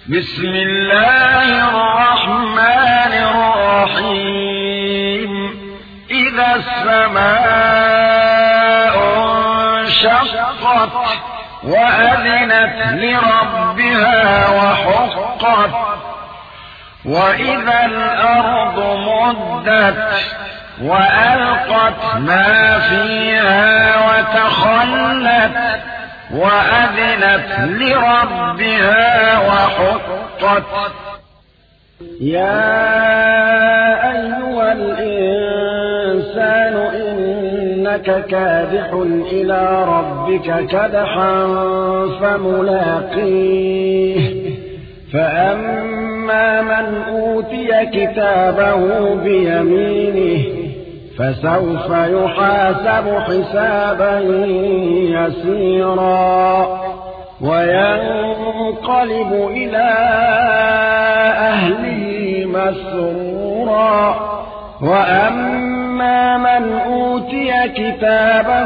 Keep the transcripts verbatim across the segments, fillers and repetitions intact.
بسم الله الرحمن الرحيم إذا السماء انشقت وأذنت لربها وحقت وإذا الأرض مدت وألقت ما فيها وتخلت وأذنت لربها وحقت. يا أيها الإنسان إنك كادح إلى ربك كدحا فملاقيه فأما من أوتي كتابه بيمينه فسوف يحاسب حسابا يسيرا وينقلب إلى أهله مسرورا. وأما من أوتي كتابه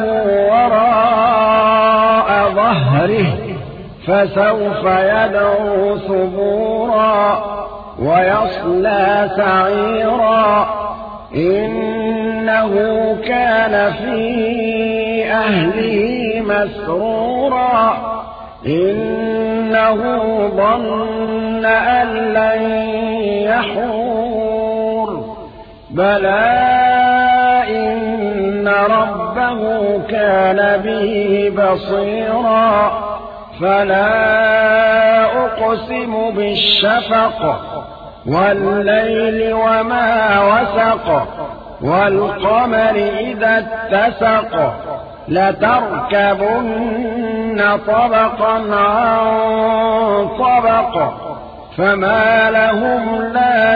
وراء ظهره فسوف يدعو ثبورا ويصلى سعيرا إنه كان في أهله مسرورا إنه ظن أن لن يحور بلى إن ربه كان به بصيرا. فلا أقسم بالشفق والليل وما وسق والقمر إذا اتسق لتركبن طبقا عن طبق فما لهم لا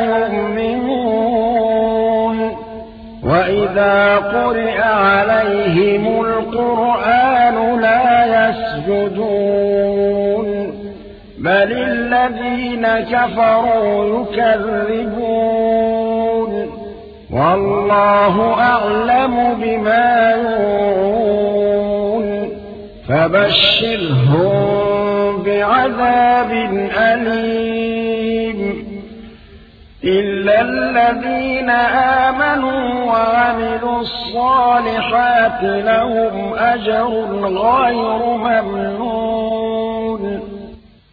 يؤمنون. وإذا قرئ عليهم القرآن لا يسجدون بل الذين كفروا يكذبون والله أعلم بما يوعون فبشرهم بعذاب أليم إلا الذين آمنوا وعملوا الصالحات لهم أجر غير ممنون